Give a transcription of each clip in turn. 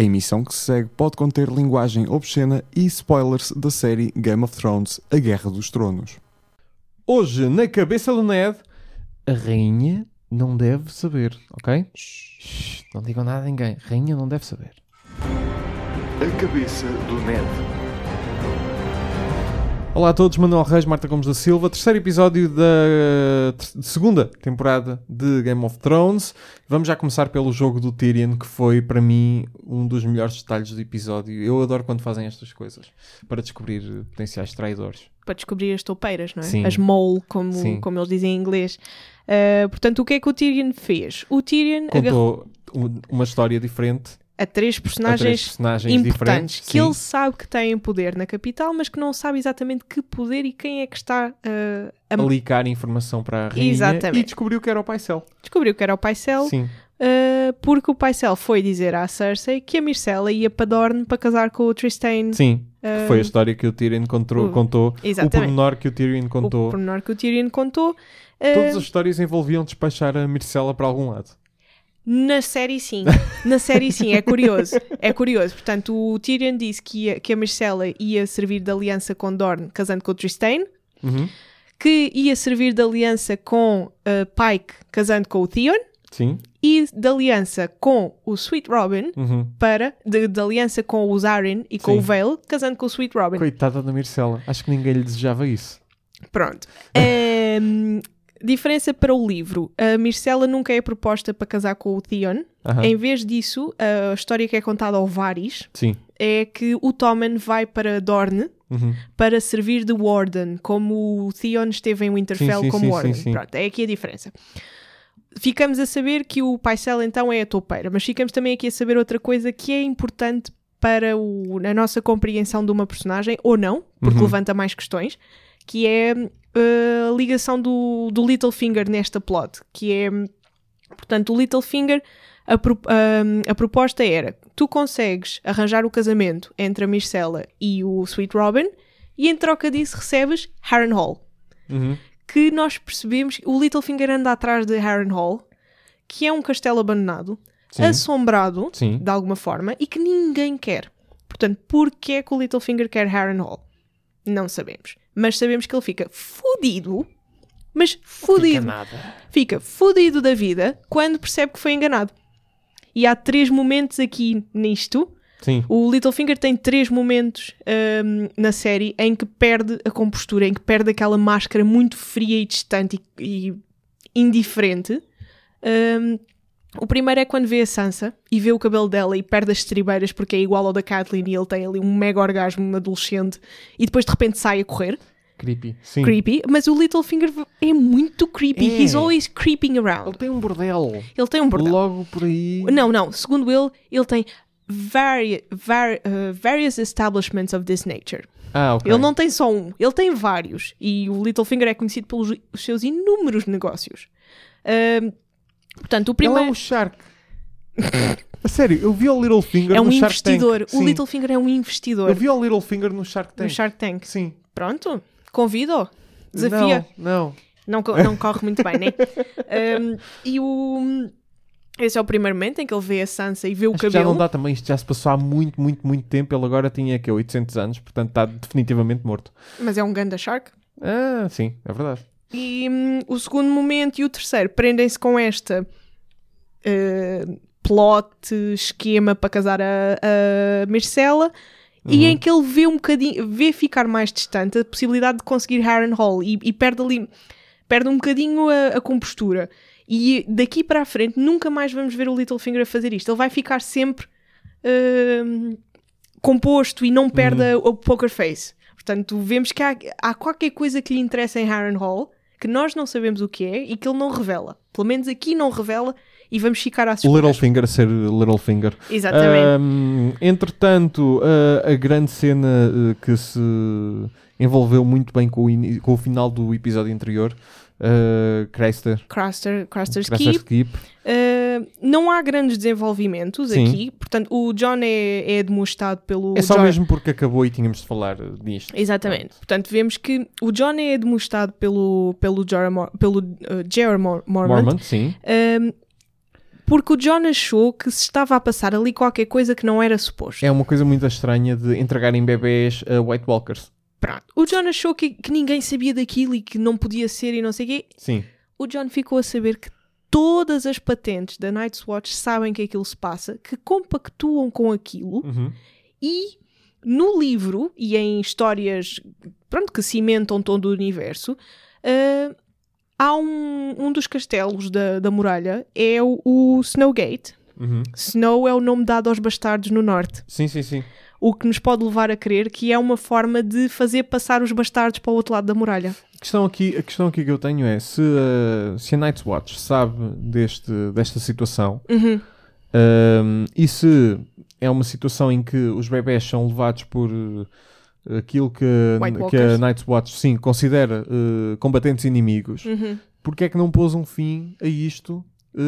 A emissão que se segue pode conter linguagem obscena e spoilers da série Game of Thrones, A Guerra dos Tronos. Hoje, na cabeça do Ned, a rainha não deve saber, ok? Shhh, não digam nada a ninguém. A rainha não deve saber. A cabeça do Ned. Olá a todos, Manuel Reis, Marta Gomes da Silva. Terceiro episódio da segunda temporada de Game of Thrones. Vamos já começar pelo jogo do Tyrion, que foi, para mim, um dos melhores detalhes do episódio. Eu adoro quando fazem estas coisas, para descobrir potenciais traidores. Para descobrir as toupeiras, não é? Sim. As mole, como eles dizem em inglês. Portanto, o que é que o Tyrion fez? O Tyrion Contou uma história diferente a três personagens importantes que ele sabe que têm poder na capital, mas que não sabe exatamente que poder e quem é que está a licar informação para a rainha. Exatamente. E descobriu que era o Pycelle. Descobriu que era o Pycelle. Sim. Porque o Pycelle foi dizer à Cersei que a Myrcella ia para Dorne para casar com o Trystane. Sim, que foi a história que o Tyrion contou. Exatamente. O pormenor que o Tyrion contou. O pormenor que o Tyrion contou. Todas as histórias envolviam despachar a Myrcella para algum lado. Na série sim, é curioso. É curioso. Portanto, o Tyrion disse que a Myrcella ia servir de aliança com Dorne, casando com o Trystane. Uhum. Que ia servir de aliança com Pike, casando com o Theon. Sim. E de aliança com o Sweet Robin, de aliança com o Arryn e com o Vale, casando com o Sweet Robin. Coitada da Myrcella. Acho que ninguém lhe desejava isso. Pronto. Diferença para o livro. A Myrcella nunca é proposta para casar com o Theon. Em vez disso, a história que é contada ao Varys é que o Tommen vai para Dorne para servir de Warden, como o Theon esteve em Winterfell como Warden. Sim. Pronto, é aqui a diferença. Ficamos a saber que o Pycelle então é a toupeira, mas ficamos também aqui a saber outra coisa que é importante para a nossa compreensão de uma personagem, ou não, porque levanta mais questões, que é a ligação do Littlefinger nesta plot, que é, portanto, o Littlefinger, a proposta era, tu consegues arranjar o casamento entre a Myrcella e o Sweet Robin, e em troca disso recebes Harrenhal. Que nós percebemos, o Littlefinger anda atrás de Harrenhal, que é um castelo abandonado, assombrado, de alguma forma, e que ninguém quer. Portanto, porquê é que o Littlefinger quer Harrenhal? Não sabemos. Mas sabemos que ele fica fodido, mas fodido. Fica fodido da vida quando percebe que foi enganado. E há 3 momentos aqui nisto. Sim. O Littlefinger tem 3 momentos na série em que perde a compostura, em que perde aquela máscara muito fria e distante e indiferente. O primeiro é quando vê a Sansa e vê o cabelo dela e perde as estribeiras porque é igual ao da Catelyn e ele tem ali um mega orgasmo adolescente e depois de repente sai a correr. Creepy, sim. Creepy, mas o Littlefinger é muito creepy. He's always creeping around. Ele tem um bordel. Logo por aí. Não. Segundo ele tem various establishments of this nature. Ok. Ele não tem só um, ele tem vários. E o Littlefinger é conhecido pelos seus inúmeros negócios. Portanto, o primeiro... Ele é um shark. A sério, eu vi o Littlefinger no Shark Tank. O Littlefinger é um investidor. Eu vi o Littlefinger no Shark Tank. No Shark Tank. Sim. Pronto, convido-o. Desafia. Não corre muito bem, né? Esse é o primeiro momento em que ele vê a Sansa e vê o cabelo. Já não dá também, isto já se passou há muito tempo. Ele agora tinha 800 anos, portanto está definitivamente morto. Mas é um ganda shark. Sim, é verdade. E o segundo momento e o terceiro prendem-se com esta plot, esquema para casar a Myrcella, e em que ele vê ficar mais distante a possibilidade de conseguir Harrenhal e perde um bocadinho a compostura. E daqui para a frente nunca mais vamos ver o Littlefinger a fazer isto. Ele vai ficar sempre composto e não perde o poker face. Portanto, vemos que há qualquer coisa que lhe interessa em Harrenhal que nós não sabemos o que é e que ele não revela. Pelo menos aqui não revela e vamos ficar a o Littlefinger ser Littlefinger. Exatamente. Entretanto, a grande cena que se envolveu muito bem com o final do episódio anterior, Craster's Keep. Não há grandes desenvolvimentos aqui, portanto o Jon é demonstrado pelo... É só mesmo porque acabou e tínhamos de falar disto. Exatamente. Portanto, vemos que o Jon é demonstrado pelo Jorah Mormont. Sim. Porque o Jon achou que se estava a passar ali qualquer coisa que não era suposto. É uma coisa muito estranha de entregarem bebés a White Walkers. Pronto. O Jon achou que ninguém sabia daquilo e que não podia ser e não sei o quê. Sim. O Jon ficou a saber que todas as patentes da Night's Watch sabem que aquilo se passa, que compactuam com aquilo e no livro e em histórias que cimentam todo o universo, há um dos castelos da muralha, é o Snowgate. Snow é o nome dado aos bastardos no norte. Sim, sim, sim. O que nos pode levar a crer que é uma forma de fazer passar os bastardos para o outro lado da muralha. A questão aqui que eu tenho é se a Night's Watch sabe desta situação e se é uma situação em que os bebés são levados por aquilo que a Night's Watch sim, considera combatentes inimigos, porque é que não pôs um fim a isto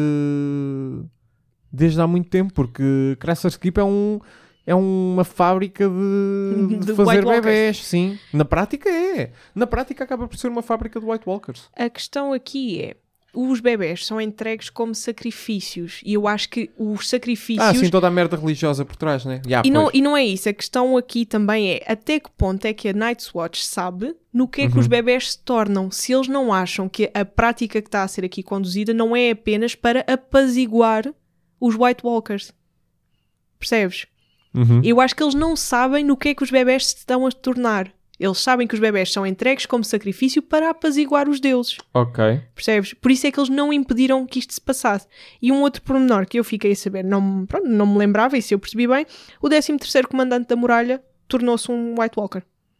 desde há muito tempo? Porque Crescer's Keep é uma fábrica de fazer bebés, sim. Na prática é. Na prática acaba por ser uma fábrica de White Walkers. A questão aqui é, os bebés são entregues como sacrifícios e eu acho que os sacrifícios... sim, toda a merda religiosa por trás, né? E não é isso. A questão aqui também é até que ponto é que a Night's Watch sabe no que é que os bebés se tornam, se eles não acham que a prática que está a ser aqui conduzida não é apenas para apaziguar os White Walkers. Percebes? Eu acho que eles não sabem no que é que os bebés se estão a tornar. Eles sabem que os bebés são entregues como sacrifício para apaziguar os deuses. Ok. Percebes? Por isso é que eles não impediram que isto se passasse. E um outro pormenor que eu fiquei a saber, não me lembrava, e se eu percebi bem, o 13º comandante da muralha tornou-se um White Walker.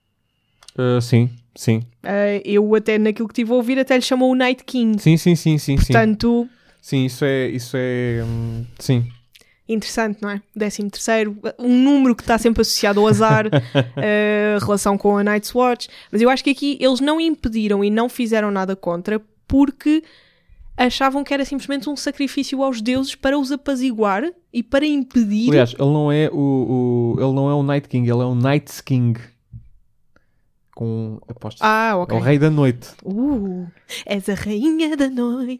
Sim. Eu até naquilo que estive a ouvir até lhe chamou o Night King. Sim. Portanto... Sim, isso é sim. Interessante, não é? 13º, um número que está sempre associado ao azar, relação com a Night's Watch. Mas eu acho que aqui eles não impediram e não fizeram nada contra porque achavam que era simplesmente um sacrifício aos deuses para os apaziguar e para impedir... Aliás, ele não é o Night King, ele é o Night's King. Com apostas. Ok. É o rei da noite. És a rainha da noite.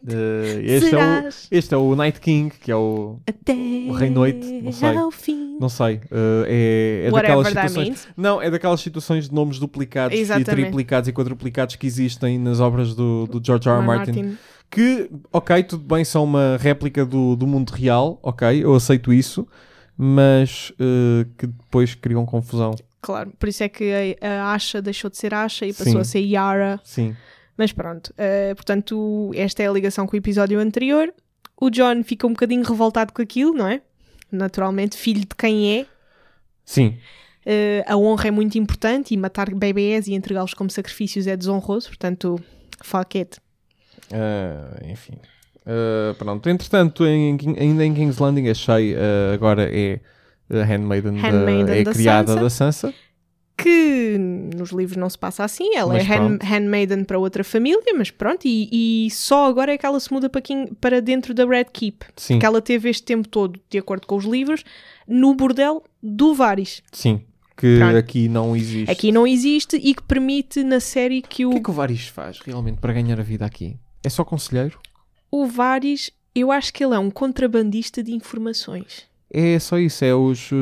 Este é o Night King, que é o rei noite. Não sei. É daquelas situações. Não, é daquelas situações de nomes duplicados e triplicados e quadruplicados que existem nas obras do George R. R. Martin. Que, ok, tudo bem, são uma réplica do mundo real, ok, eu aceito isso, mas que depois criam confusão. Claro, por isso é que a Asha deixou de ser Asha e passou a ser Yara. Sim. Mas pronto, portanto, esta é a ligação com o episódio anterior. O Jon fica um bocadinho revoltado com aquilo, não é? Naturalmente, filho de quem é. Sim. A honra é muito importante e matar bebés e entregá-los como sacrifícios é desonroso, portanto, fuck it. Enfim. Pronto, entretanto, ainda em King's Landing, achei agora é a Handmaiden é a criada da Sansa. Que nos livros não se passa assim, ela é handmaiden para outra família, mas pronto, e só agora é que ela se muda para dentro da Red Keep. Sim. Que ela teve este tempo todo, de acordo com os livros, no bordel do Varys. Sim, que aqui não existe. Aqui não existe e que permite na série que o... O que é que o Varys faz realmente para ganhar a vida aqui? É só conselheiro? O Varys, eu acho que ele é um contrabandista de informações. É só isso, é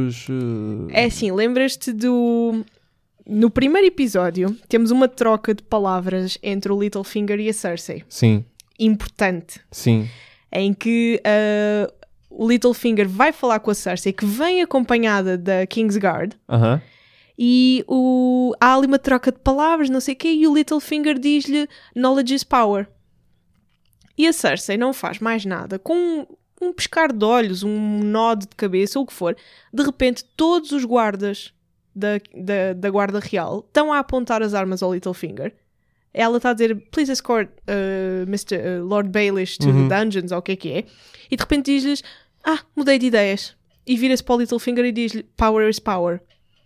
É assim, lembras-te do... No primeiro episódio, temos uma troca de palavras entre o Littlefinger e a Cersei. Sim. Importante. Sim. Em que o Littlefinger vai falar com a Cersei, que vem acompanhada da Kingsguard. E há ali uma troca de palavras, não sei o quê, e o Littlefinger diz-lhe knowledge is power. E a Cersei não faz mais nada. Com um pescar de olhos, um nod de cabeça, ou o que for, de repente todos os guardas da guarda real estão a apontar as armas ao Littlefinger. Ela está a dizer please escort Lord Baelish to the dungeons, ou o que é, e de repente diz-lhes mudei de ideias, e vira-se para o Littlefinger e diz-lhe power is power.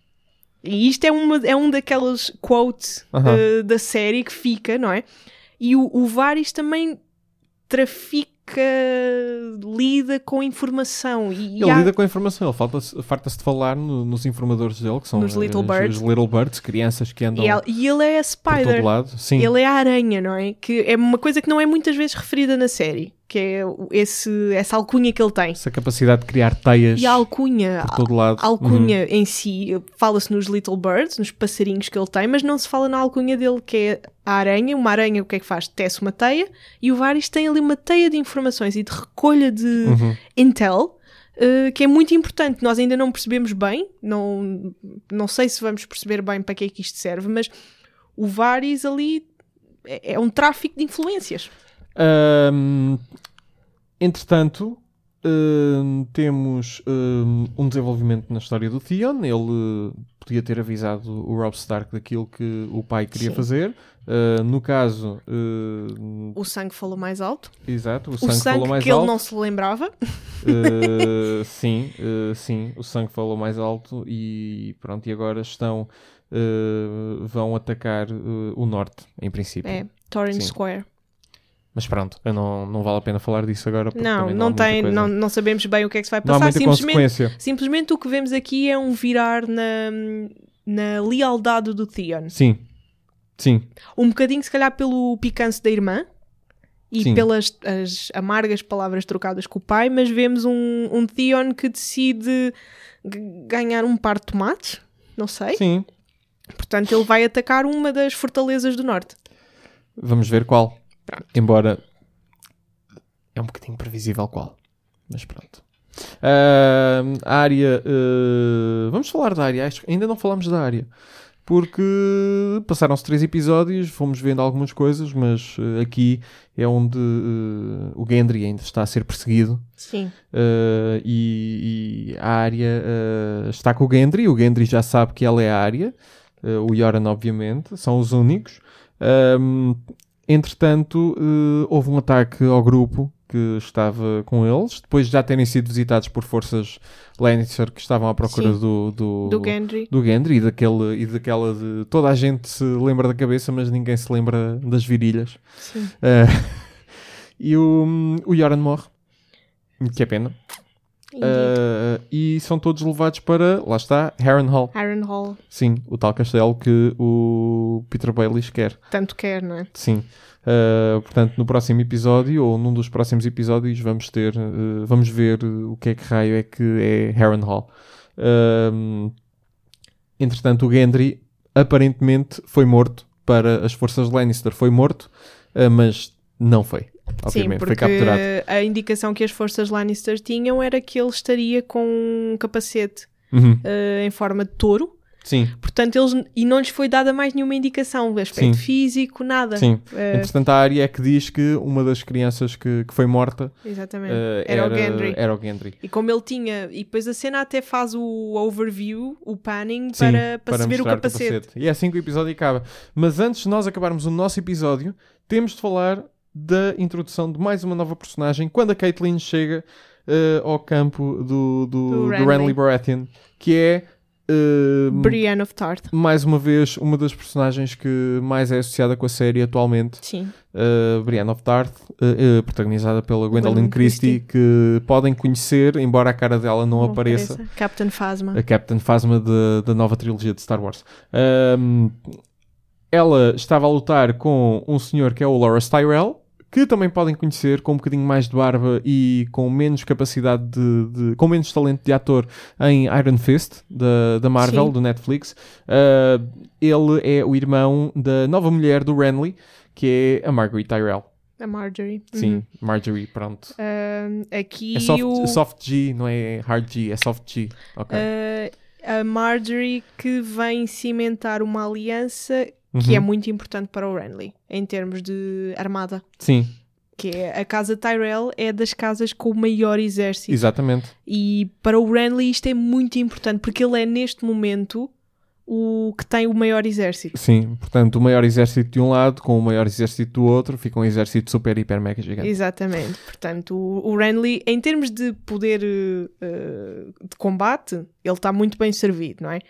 E isto é um daquelas quotes da série que fica, não é? E o Varys também nunca lida com informação. E Ele lida com a informação, ele farta-se de falar nos informadores dele, que são Nos Little Birds. os Little Birds, crianças que andam E ele é a por Spider. todo lado. Sim. Ele é a aranha, não é? Que é uma coisa que não é muitas vezes referida na série. Que é essa alcunha que ele tem. Essa capacidade de criar teias E a alcunha, por todo lado. a alcunha em si, fala-se nos Little Birds, nos passarinhos que ele tem, mas não se fala na alcunha dele, que é a aranha. Uma aranha, o que é que faz? Tece uma teia, e o Varys tem ali uma teia de informações e de recolha de intel, que é muito importante. Nós ainda não percebemos bem, não sei se vamos perceber bem para que é que isto serve, mas o Varys ali é um tráfico de influências. Entretanto, temos um desenvolvimento na história do Theon. Ele podia ter avisado o Robb Stark daquilo que o pai queria fazer. No caso... o sangue falou mais alto. Exato, o O sangue falou sangue mais que alto. ele não se lembrava. Sim, o sangue falou mais alto e pronto, e agora vão atacar o norte, em princípio. É, Torrent Sim. Square. Mas pronto, não vale a pena falar disso agora. Porque Não, também não há muita tem, coisa. não sabemos bem o que é que se vai Não há passar. muita consequência. Simplesmente o que vemos aqui é um virar na lealdade do Theon. Sim. Um bocadinho, se calhar, pelo picante da irmã e Sim. pelas as amargas palavras trocadas com o pai, mas vemos um Theon que decide ganhar um par de tomates, não sei. Sim. Portanto, ele vai atacar uma das fortalezas do norte. Vamos ver qual. Pronto. Embora é um bocadinho previsível qual. Mas pronto. A área... vamos falar da área. Acho que ainda não falamos da área. Porque passaram-se 3 episódios, fomos vendo algumas coisas, mas aqui é onde o Gendry ainda está a ser perseguido. Sim. E a área está com o Gendry. O Gendry já sabe que ela é a área. O Yoren, obviamente. São os únicos. Entretanto, houve um ataque ao grupo que estava com eles, depois de já terem sido visitados por forças Lannister que estavam à procura do Gendry. do Gendry e daquela de... Toda a gente se lembra da cabeça, mas ninguém se lembra das virilhas. Sim. E o Yoren morre, que é pena. E são todos levados para, lá está, Harrenhal. Harrenhal. Sim, o tal castelo que o Peter Baelish quer. Tanto quer, não é? Sim. Portanto, no próximo episódio, ou num dos próximos episódios, vamos ver o que é que raio é que é Harrenhal. Entretanto, o Gendry aparentemente foi morto para as forças Lannister. Foi morto, mas não foi. Obviamente, Sim, foi porque capturado. a indicação que as forças Lannister tinham era que ele estaria com um capacete em forma de touro. Sim. Portanto, e não lhes foi dada mais nenhuma indicação, aspecto físico, nada. Sim. Entretanto, a área é que diz que uma das crianças que foi morta Exatamente. Era o Gendry. Era o Gendry. E como ele tinha... E depois a cena até faz o overview, o panning, Sim, para se ver o mostrar capacete. E é assim que o episódio acaba. Mas antes de nós acabarmos o nosso episódio, temos de falar da introdução de mais uma nova personagem, quando a Catelyn chega ao campo do Renly Baratheon, que é... Brienne of Tarth. Mais uma vez, uma das personagens que mais é associada com a série atualmente. Sim. Brienne of Tarth, protagonizada pela Gwendoline Christie, que podem conhecer, embora a cara dela não apareça. Captain Phasma. A Captain Phasma da nova trilogia de Star Wars. Ela estava a lutar com um senhor que é o Loras Tyrell, que também podem conhecer com um bocadinho mais de barba e com menos capacidade com menos talento de ator em Iron Fist, da Marvel, Sim. do Netflix. Ele é o irmão da nova mulher do Renly, que é a Margaery Tyrell. A Marjorie. Sim, Marjorie, pronto. Aqui É soft G, não é hard G, é soft G. Okay. A Marjorie que vem cimentar uma aliança que é muito importante para o Renly, em termos de armada. Sim. Que é a casa Tyrell é das casas com o maior exército. Exatamente. E para o Renly isto é muito importante, porque ele é neste momento o que tem o maior exército. Sim, portanto o maior exército de um lado com o maior exército do outro fica um exército super, hiper, mega gigante. Exatamente. Portanto, o Renly, em termos de poder de combate, ele está muito bem servido, não é?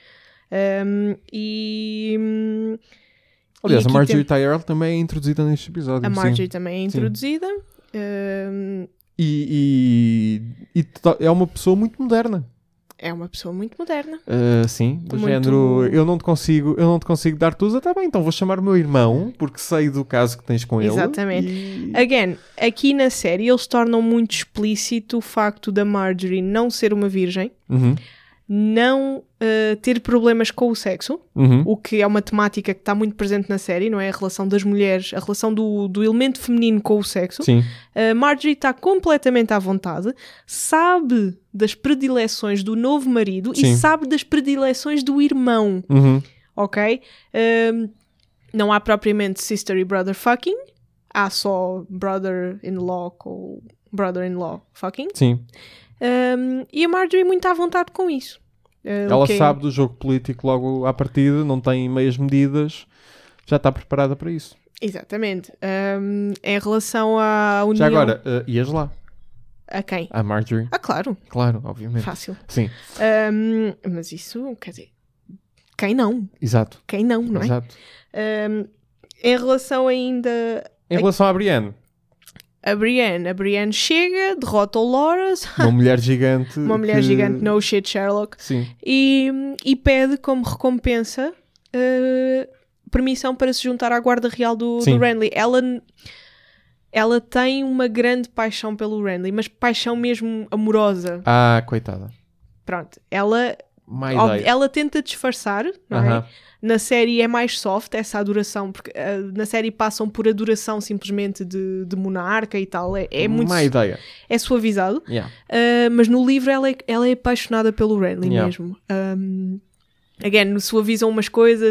Aliás, a Marjorie Tyrell também é introduzida neste episódio. A Marjorie sim. também é introduzida. É uma pessoa muito moderna. É uma pessoa muito moderna. Sim, do Muito- género, eu não te consigo dar tudo, tá bem, então vou chamar o meu irmão, porque sei do caso que tens com ele. Exatamente. E... Again, aqui na série eles tornam muito explícito o facto da Marjorie não ser uma virgem, Uhum, não ter problemas com o sexo, uhum. o que é uma temática que está muito presente na série, não é? A relação das mulheres, a relação do elemento feminino com o sexo. Sim, A Marjorie está completamente à vontade, sabe das predileções do novo marido Sim. e sabe das predileções do irmão, uhum. ok? Não há propriamente sister e brother fucking, há só brother-in-law com brother-in-law fucking. Sim. E a Marjorie muito à vontade com isso. Ela sabe do jogo político logo à partida, não tem meias medidas, já está preparada para isso. Exatamente. Em relação à união... Já agora, ias lá, A quem? a Marjorie. Ah, claro. Claro, obviamente. Fácil. Sim, Mas isso, quer dizer... Quem não? exato. Quem não, não é? Exato. Em relação ainda... Em relação à Brienne, A Brienne chega, derrota o Loras, uma mulher gigante. uma mulher gigante, no shit Sherlock, Sim. e pede como recompensa permissão para se juntar à guarda real do Sim. Renly. Ela tem uma grande paixão pelo Renly, mas paixão mesmo amorosa. Ah, coitada. Pronto, ela Má ideia. ela tenta disfarçar, não é? Aham. Na série é mais soft essa adoração, porque na série passam por adoração simplesmente de monarca e tal. É muito Má ideia. é suavizado. Yeah. Mas no livro ela é apaixonada pelo Renly Yeah. mesmo. Again, suavizam umas coisas,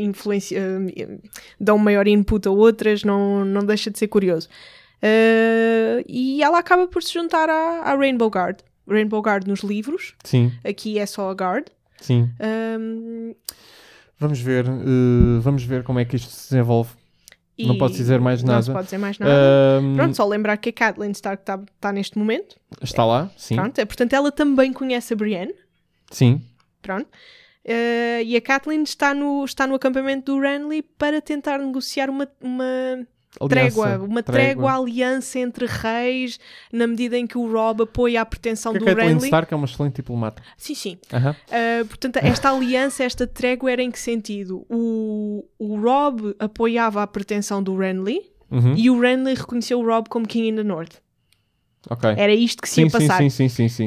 dão maior input a outras, não deixa de ser curioso. E ela acaba por se juntar à Rainbow Guard. Rainbow Guard nos livros, Sim, aqui é só a Guard. sim. Vamos ver como é que isto se desenvolve. Não E posso dizer mais Não nada. se pode dizer mais nada. Pronto, só lembrar que a Catelyn Stark está neste momento. Está lá, sim. Pronto, portanto, ela também conhece a Brienne. Sim. Pronto. E a Catelyn está no acampamento do Renly para tentar negociar uma trégua, aliança entre reis, na medida em que o Robb apoia a pretensão Porque do a Catelyn Renly. Stark é uma excelente diplomata. Sim, sim. Aham. Portanto, esta aliança, esta trégua era em que sentido? O Robb apoiava a pretensão do Renly Uhum. e o Renly reconheceu o Robb como King in the North. Ok. Era isto que se ia passar. Sim.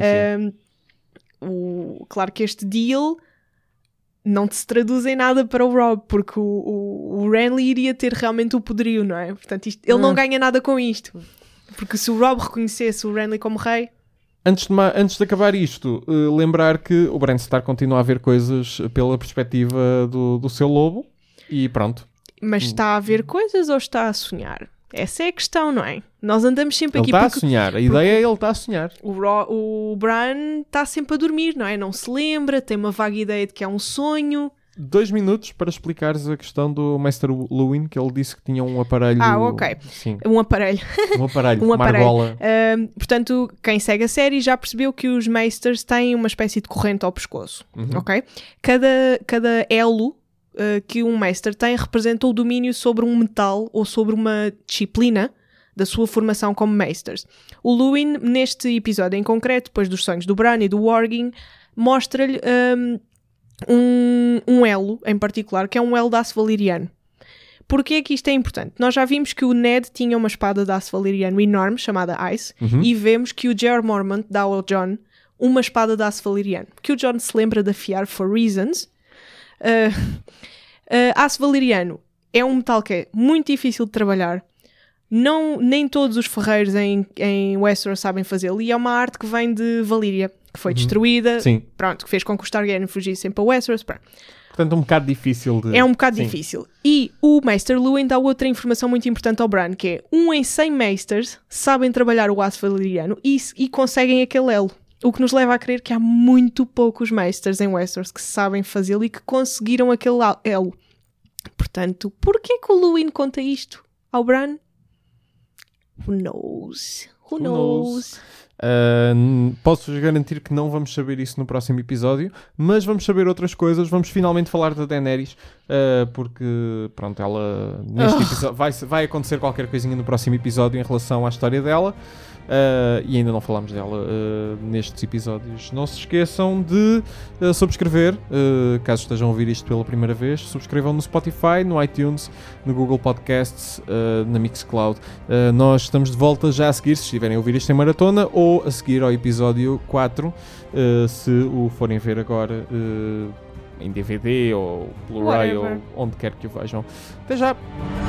Claro que este deal não se traduz em nada para o Robb, porque o Renly iria ter realmente o poderio, não é? Portanto, ele não ganha nada com isto. Porque se o Robb reconhecesse o Renly como rei... Antes de acabar isto, lembrar que o Bran Stark continua a ver coisas pela perspectiva do seu lobo e pronto. Mas está a ver coisas ou está a sonhar? Essa é a questão, não é? Nós andamos sempre Ele aqui está a porque sonhar. A ideia é ele está a sonhar. o Bran está sempre a dormir, não é? Não se lembra, tem uma vaga ideia de que é um sonho. 2 minutos para explicares a questão do Maester Luwin, que ele disse que tinha um aparelho... Ok. Sim, Um aparelho. um aparelho, Um uma aparelho. argola. Portanto, quem segue a série já percebeu que os Maesters têm uma espécie de corrente ao pescoço, ok? Cada elo que um Maester tem representa o domínio sobre um metal ou sobre uma disciplina da sua formação como Maesters. O Luwin, neste episódio em concreto, depois dos sonhos do Bran e do Warging, mostra-lhe um elo em particular, que é um elo de aço valeriano. Porquê é que isto é importante? Nós já vimos que o Ned tinha uma espada de aço valeriano enorme, chamada Ice, e vemos que o Jeor Mormont dá ao Jon uma espada de aço valeriano, que o Jon se lembra de afiar for reasons. Aço valeriano é um metal que é muito difícil de trabalhar. Nem todos os ferreiros em Westeros sabem fazê-lo, e é uma arte que vem de Valíria, que foi destruída, Sim. pronto, que fez com que os Targaryen fugissem para Westeros. Pronto. Portanto, um bocado difícil de... É um bocado Sim. difícil. E o Maester Luwin dá outra informação muito importante ao Bran, que é 1 em 100 Maesters sabem trabalhar o aço valeriano e conseguem aquele elo. O que nos leva a crer que há muito poucos Maesters em Westeros que sabem fazê-lo e que conseguiram aquele elo. Portanto, porquê que o Luwin conta isto ao Bran? Who knows? Who knows? Posso-vos garantir que não vamos saber isso no próximo episódio, mas vamos saber outras coisas. Vamos finalmente falar da Daenerys, porque pronto, ela neste episódio vai acontecer qualquer coisinha no próximo episódio em relação à história dela. E ainda não falámos dela nestes episódios. Não se esqueçam de subscrever, caso estejam a ouvir isto pela primeira vez. Subscrevam no Spotify, no iTunes, no Google Podcasts, na Mixcloud. Nós estamos de volta já a seguir, se estiverem a ouvir isto em maratona, ou a seguir ao episódio 4, se o forem ver agora em DVD ou Blu-ray ou onde quer que o vejam. Até já!